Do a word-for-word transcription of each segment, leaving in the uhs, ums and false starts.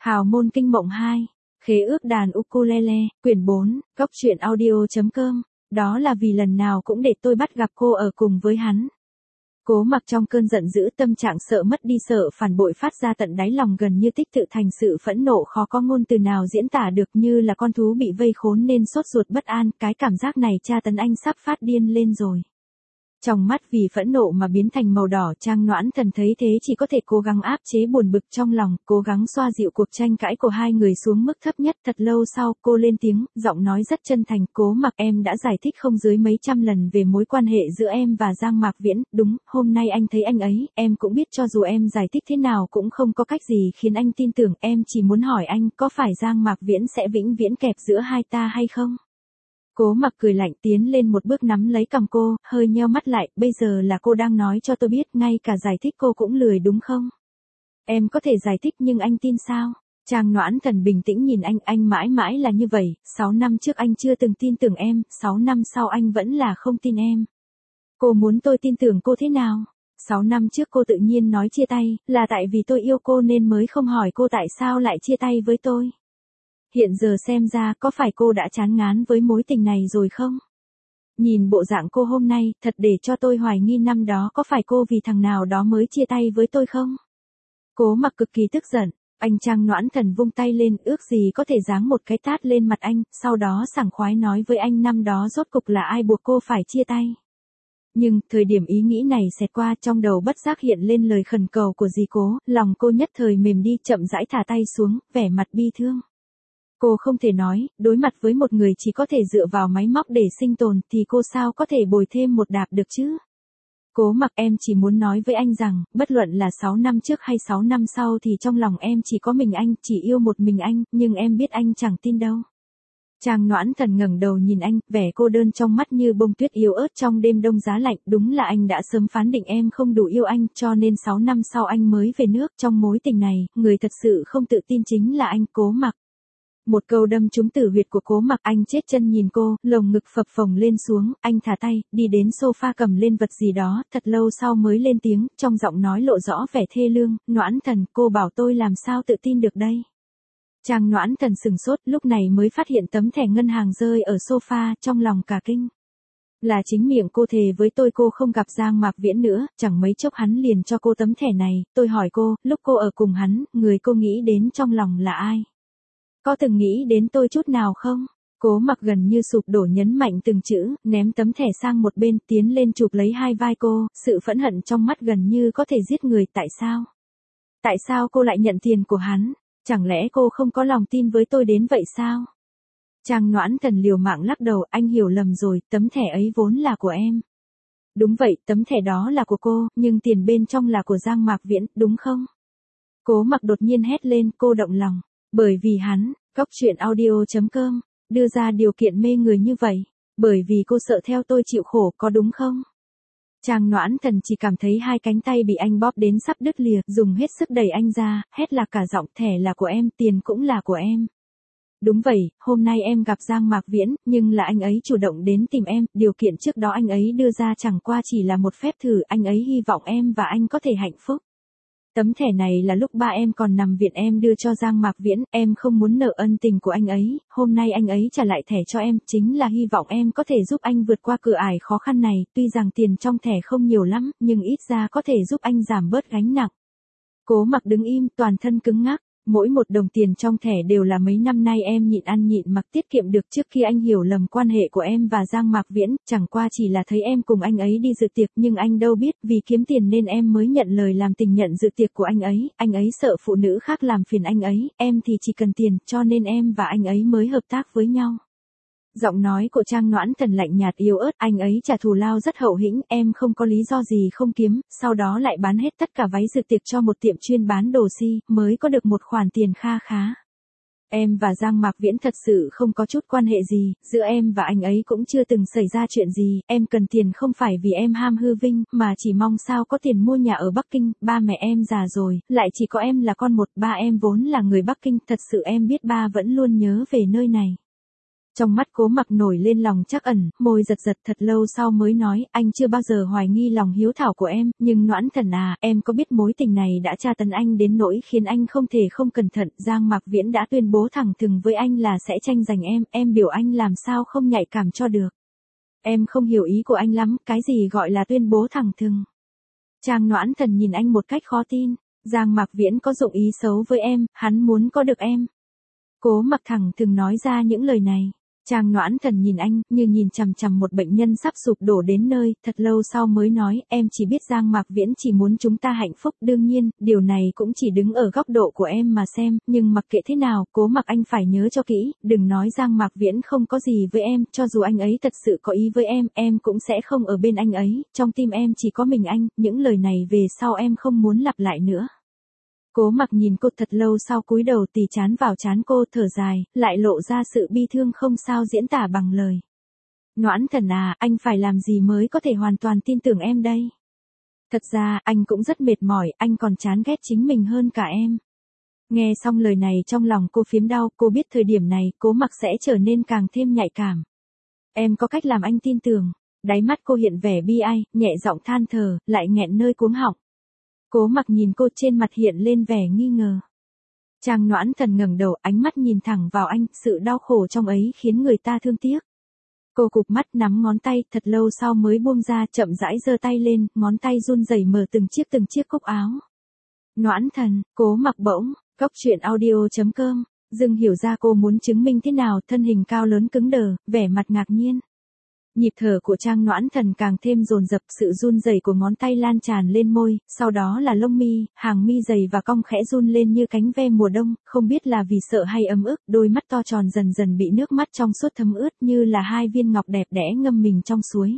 Hào môn kinh mộng hai, khế ước đàn ukulele, quyển bốn, góc truyện audio.com, đó là vì lần nào cũng để tôi bắt gặp cô ở cùng với hắn. Cố Mặc trong cơn giận dữ, tâm trạng sợ mất đi, sợ phản bội phát ra tận đáy lòng, gần như tích tụ thành sự phẫn nộ khó có ngôn từ nào diễn tả được, như là con thú bị vây khốn nên sốt ruột bất an, cái cảm giác này tra tấn anh sắp phát điên lên rồi. Trong mắt vì phẫn nộ mà biến thành màu đỏ, Trang Noãn Thần thấy thế chỉ có thể cố gắng áp chế buồn bực trong lòng, cố gắng xoa dịu cuộc tranh cãi của hai người xuống mức thấp nhất. Thật lâu sau, cô lên tiếng, giọng nói rất chân thành, Cố Mặc, em đã giải thích không dưới mấy trăm lần về mối quan hệ giữa em và Giang Mạc Viễn, đúng, hôm nay anh thấy anh ấy, em cũng biết cho dù em giải thích thế nào cũng không có cách gì khiến anh tin tưởng, em chỉ muốn hỏi anh, có phải Giang Mạc Viễn sẽ vĩnh viễn kẹp giữa hai ta hay không? Cố Mặc cười lạnh, tiến lên một bước nắm lấy cằm cô, hơi nheo mắt lại, bây giờ là cô đang nói cho tôi biết, ngay cả giải thích cô cũng lười đúng không? Em có thể giải thích nhưng anh tin sao? Trang Noãn Thần bình tĩnh nhìn anh, anh mãi mãi là như vậy, sáu năm trước anh chưa từng tin tưởng em, sáu năm sau anh vẫn là không tin em. Cô muốn tôi tin tưởng cô thế nào? Sáu năm trước cô tự nhiên nói chia tay, là tại vì tôi yêu cô nên mới không hỏi cô tại sao lại chia tay với tôi. Hiện giờ xem ra có phải cô đã chán ngán với mối tình này rồi không? Nhìn bộ dạng cô hôm nay, thật để cho tôi hoài nghi năm đó có phải cô vì thằng nào đó mới chia tay với tôi không? Cố Mặc cực kỳ tức giận, anh Trang Noãn Thần vung tay lên, ước gì có thể giáng một cái tát lên mặt anh, sau đó sảng khoái nói với anh năm đó rốt cục là ai buộc cô phải chia tay. Nhưng, thời điểm ý nghĩ này xẹt qua, trong đầu bất giác hiện lên lời khẩn cầu của dì Cố, lòng cô nhất thời mềm đi, chậm rãi thả tay xuống, vẻ mặt bi thương. Cô không thể nói, đối mặt với một người chỉ có thể dựa vào máy móc để sinh tồn thì cô sao có thể bồi thêm một đạp được chứ? Cố Mặc, em chỉ muốn nói với anh rằng, bất luận là sáu năm trước hay sáu năm sau thì trong lòng em chỉ có mình anh, chỉ yêu một mình anh, nhưng em biết anh chẳng tin đâu. Trang Noãn Thần ngẩng đầu nhìn anh, vẻ cô đơn trong mắt như bông tuyết yếu ớt trong đêm đông giá lạnh, đúng là anh đã sớm phán định em không đủ yêu anh, cho nên sáu năm sau anh mới về nước. Trong mối tình này, người thật sự không tự tin chính là anh, Cố Mặc. Một câu đâm trúng tử huyệt của Cố Mặc, anh chết chân nhìn cô, lồng ngực phập phồng lên xuống, anh thả tay, đi đến sofa cầm lên vật gì đó, thật lâu sau mới lên tiếng, trong giọng nói lộ rõ vẻ thê lương, Noãn Thần, cô bảo tôi làm sao tự tin được đây. Trang Noãn Thần sừng sốt, lúc này mới phát hiện tấm thẻ ngân hàng rơi ở sofa, trong lòng cả kinh. Là chính miệng cô thề với tôi cô không gặp Giang Mạc Viễn nữa, chẳng mấy chốc hắn liền cho cô tấm thẻ này, tôi hỏi cô, lúc cô ở cùng hắn, người cô nghĩ đến trong lòng là ai? Có từng nghĩ đến tôi chút nào không? Cố Mặc gần như sụp đổ nhấn mạnh từng chữ, ném tấm thẻ sang một bên, tiến lên chụp lấy hai vai cô, sự phẫn hận trong mắt gần như có thể giết người, tại sao? Tại sao cô lại nhận tiền của hắn? Chẳng lẽ cô không có lòng tin với tôi đến vậy sao? Trang Noãn Thần liều mạng lắc đầu, anh hiểu lầm rồi, tấm thẻ ấy vốn là của em. Đúng vậy, tấm thẻ đó là của cô, nhưng tiền bên trong là của Giang Mạc Viễn, đúng không? Cố Mặc đột nhiên hét lên, cô động lòng. Bởi vì hắn, góc truyện audio.com, đưa ra điều kiện mê người như vậy. Bởi vì cô sợ theo tôi chịu khổ, có đúng không? Trang Noãn Thần chỉ cảm thấy hai cánh tay bị anh bóp đến sắp đứt lìa, dùng hết sức đẩy anh ra, hét là cả giọng, thẻ là của em, tiền cũng là của em. Đúng vậy, hôm nay em gặp Giang Mạc Viễn, nhưng là anh ấy chủ động đến tìm em, điều kiện trước đó anh ấy đưa ra chẳng qua chỉ là một phép thử, anh ấy hy vọng em và anh có thể hạnh phúc. Tấm thẻ này là lúc ba em còn nằm viện em đưa cho Giang Mạc Viễn, em không muốn nợ ân tình của anh ấy, hôm nay anh ấy trả lại thẻ cho em, chính là hy vọng em có thể giúp anh vượt qua cửa ải khó khăn này, tuy rằng tiền trong thẻ không nhiều lắm, nhưng ít ra có thể giúp anh giảm bớt gánh nặng. Cố Mặc đứng im, toàn thân cứng ngắc. Mỗi một đồng tiền trong thẻ đều là mấy năm nay em nhịn ăn nhịn mặc tiết kiệm được, trước khi anh hiểu lầm quan hệ của em và Giang Mạc Viễn, chẳng qua chỉ là thấy em cùng anh ấy đi dự tiệc, nhưng anh đâu biết, vì kiếm tiền nên em mới nhận lời làm tình nhận dự tiệc của anh ấy, anh ấy sợ phụ nữ khác làm phiền anh ấy, em thì chỉ cần tiền, cho nên em và anh ấy mới hợp tác với nhau. Giọng nói của Trang Noãn Thần lạnh nhạt yếu ớt, anh ấy trả thù lao rất hậu hĩnh, em không có lý do gì không kiếm, sau đó lại bán hết tất cả váy dự tiệc cho một tiệm chuyên bán đồ si, mới có được một khoản tiền kha khá. Em và Giang Mạc Viễn thật sự không có chút quan hệ gì, giữa em và anh ấy cũng chưa từng xảy ra chuyện gì, em cần tiền không phải vì em ham hư vinh, mà chỉ mong sao có tiền mua nhà ở Bắc Kinh, ba mẹ em già rồi, lại chỉ có em là con một, ba em vốn là người Bắc Kinh, thật sự em biết ba vẫn luôn nhớ về nơi này. Trong mắt Cố Mặc nổi lên lòng trắc ẩn, môi giật giật thật lâu sau mới nói, anh chưa bao giờ hoài nghi lòng hiếu thảo của em, nhưng Noãn Thần à, em có biết mối tình này đã tra tấn anh đến nỗi khiến anh không thể không cẩn thận, Giang Mạc Viễn đã tuyên bố thẳng thừng với anh là sẽ tranh giành em, em biểu anh làm sao không nhạy cảm cho được. Em không hiểu ý của anh lắm, cái gì gọi là tuyên bố thẳng thừng. Trang Noãn Thần nhìn anh một cách khó tin, Giang Mạc Viễn có dụng ý xấu với em, hắn muốn có được em. Cố Mặc thẳng thừng nói ra những lời này. Trang Noãn Thần nhìn anh, như nhìn chằm chằm một bệnh nhân sắp sụp đổ đến nơi, thật lâu sau mới nói, em chỉ biết Giang Mạc Viễn chỉ muốn chúng ta hạnh phúc, đương nhiên, điều này cũng chỉ đứng ở góc độ của em mà xem, nhưng mặc kệ thế nào, Cố Mặc anh phải nhớ cho kỹ, đừng nói Giang Mạc Viễn không có gì với em, cho dù anh ấy thật sự có ý với em, em cũng sẽ không ở bên anh ấy, trong tim em chỉ có mình anh, những lời này về sau em không muốn lặp lại nữa. Cố Mặc nhìn cô thật lâu sau cúi đầu tì chán vào chán cô thở dài, lại lộ ra sự bi thương không sao diễn tả bằng lời. Noãn Thần à, anh phải làm gì mới có thể hoàn toàn tin tưởng em đây? Thật ra, anh cũng rất mệt mỏi, anh còn chán ghét chính mình hơn cả em. Nghe xong lời này trong lòng cô phiếm đau, cô biết thời điểm này, Cố Mặc sẽ trở nên càng thêm nhạy cảm. Em có cách làm anh tin tưởng. Đáy mắt cô hiện vẻ bi ai, nhẹ giọng than thở, lại nghẹn nơi cuống họng. Cố Mặc nhìn cô trên mặt hiện lên vẻ nghi ngờ. Trang Noãn Thần ngẩng đầu, ánh mắt nhìn thẳng vào anh, sự đau khổ trong ấy khiến người ta thương tiếc. Cô cụp mắt nắm ngón tay, thật lâu sau mới buông ra, chậm rãi giơ tay lên, ngón tay run rẩy mở từng chiếc từng chiếc cúc áo. Noãn Thần, Cố Mặc bỗng, Cốc Truyện Audio chấm com, dừng hiểu ra cô muốn chứng minh thế nào, thân hình cao lớn cứng đờ, vẻ mặt ngạc nhiên. Nhịp thở của Trang Noãn Thần càng thêm dồn dập, sự run rẩy của ngón tay lan tràn lên môi, sau đó là lông mi, hàng mi dày và cong khẽ run lên như cánh ve mùa đông, không biết là vì sợ hay ấm ức, đôi mắt to tròn dần dần bị nước mắt trong suốt thấm ướt như là hai viên ngọc đẹp đẽ ngâm mình trong suối.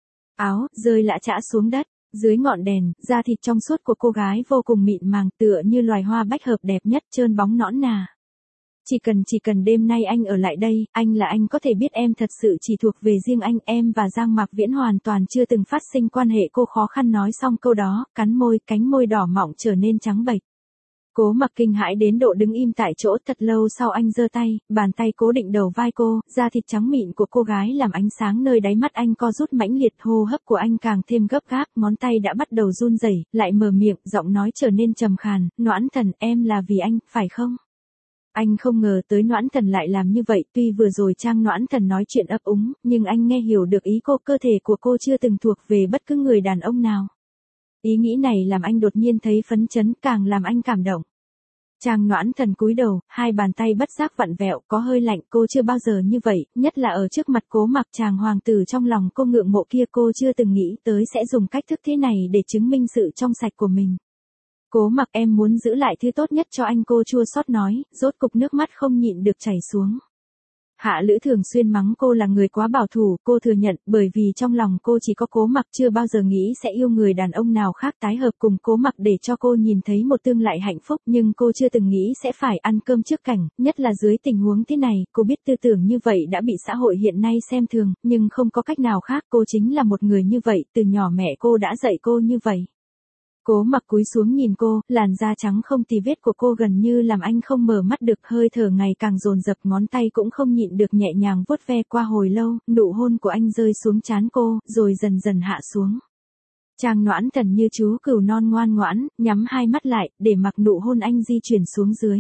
Áo rơi lã chã xuống đất, dưới ngọn đèn, da thịt trong suốt của cô gái vô cùng mịn màng, tựa như loài hoa bách hợp đẹp nhất, trơn bóng nõn nà. Chỉ cần chỉ cần đêm nay anh ở lại đây, anh là anh có thể biết em thật sự chỉ thuộc về riêng anh, em và Giang Mạc Viễn hoàn toàn chưa từng phát sinh quan hệ. Cô khó khăn nói xong câu đó, cắn môi, cánh môi đỏ mọng trở nên trắng bệch. Cố Mặc kinh hãi đến độ đứng im tại chỗ, thật lâu sau anh giơ tay, bàn tay cố định đầu vai cô, da thịt trắng mịn của cô gái làm ánh sáng nơi đáy mắt anh co rút mãnh liệt, hô hấp của anh càng thêm gấp gáp, ngón tay đã bắt đầu run rẩy, lại mở miệng, giọng nói trở nên trầm khàn, Noãn Thần, em là vì anh, phải không? Anh không ngờ tới Noãn Thần lại làm như vậy, tuy vừa rồi Trang Noãn Thần nói chuyện ấp úng, nhưng anh nghe hiểu được ý cô, cơ thể của cô chưa từng thuộc về bất cứ người đàn ông nào. Ý nghĩ này làm anh đột nhiên thấy phấn chấn, càng làm anh cảm động. Trang Noãn Thần cúi đầu, hai bàn tay bất giác vặn vẹo, có hơi lạnh, cô chưa bao giờ như vậy, nhất là ở trước mặt Cố Mặc, chàng hoàng tử trong lòng cô ngưỡng mộ kia, cô chưa từng nghĩ tới sẽ dùng cách thức thế này để chứng minh sự trong sạch của mình. Cố Mặc, em muốn giữ lại thứ tốt nhất cho anh, cô chua xót nói, rốt cục nước mắt không nhịn được chảy xuống. Hạ Lữ thường xuyên mắng cô là người quá bảo thủ, cô thừa nhận, bởi vì trong lòng cô chỉ có Cố Mặc, chưa bao giờ nghĩ sẽ yêu người đàn ông nào khác tái hợp cùng Cố Mặc để cho cô nhìn thấy một tương lai hạnh phúc, nhưng cô chưa từng nghĩ sẽ phải ăn cơm trước cảnh, nhất là dưới tình huống thế này, cô biết tư tưởng như vậy đã bị xã hội hiện nay xem thường, nhưng không có cách nào khác, cô chính là một người như vậy, từ nhỏ mẹ cô đã dạy cô như vậy. Cố Mặc cúi xuống nhìn cô, làn da trắng không tì vết của cô gần như làm anh không mở mắt được, hơi thở ngày càng dồn dập, ngón tay cũng không nhịn được nhẹ nhàng vuốt ve. Qua hồi lâu, nụ hôn của anh rơi xuống trán cô, rồi dần dần hạ xuống. Trang Noãn Thần như chú cừu non ngoan ngoãn, nhắm hai mắt lại, để mặc nụ hôn anh di chuyển xuống dưới.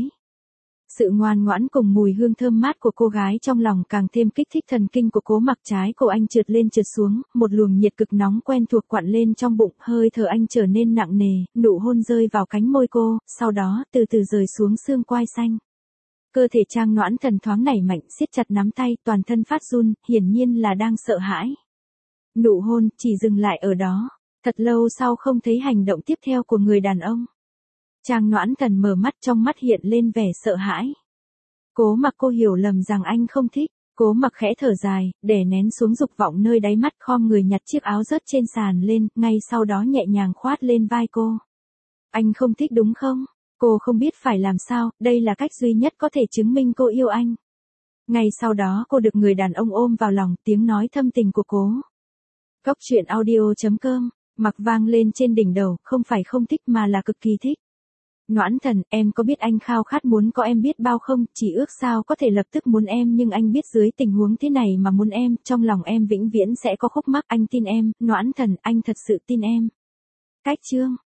Sự ngoan ngoãn cùng mùi hương thơm mát của cô gái trong lòng càng thêm kích thích thần kinh của Cố Mặc, trái cổ anh trượt lên trượt xuống, một luồng nhiệt cực nóng quen thuộc quặn lên trong bụng, hơi thở anh trở nên nặng nề, nụ hôn rơi vào cánh môi cô, sau đó từ từ rời xuống xương quai xanh. Cơ thể Trang Noãn Thần thoáng nảy mạnh, siết chặt nắm tay, toàn thân phát run, hiển nhiên là đang sợ hãi. Nụ hôn chỉ dừng lại ở đó, thật lâu sau không thấy hành động tiếp theo của người đàn ông. Trang Noãn Thần mở mắt, trong mắt hiện lên vẻ sợ hãi. Cố Mặc, cô hiểu lầm rằng anh không thích. Cố Mặc khẽ thở dài, đè nén xuống dục vọng nơi đáy mắt, khom người nhặt chiếc áo rớt trên sàn lên, ngay sau đó nhẹ nhàng khoát lên vai cô. Anh không thích đúng không? Cô không biết phải làm sao, đây là cách duy nhất có thể chứng minh cô yêu anh. Ngay sau đó cô được người đàn ông ôm vào lòng, tiếng nói thâm tình của Cố Cốc Truyện Audio chấm com, Mặc vang lên trên đỉnh đầu, không phải không thích mà là cực kỳ thích. Noãn Thần, em có biết anh khao khát muốn có em biết bao không, chỉ ước sao có thể lập tức muốn em nhưng anh biết dưới tình huống thế này mà muốn em, trong lòng em vĩnh viễn sẽ có khúc mắc, anh tin em, Noãn Thần, anh thật sự tin em. Cách chương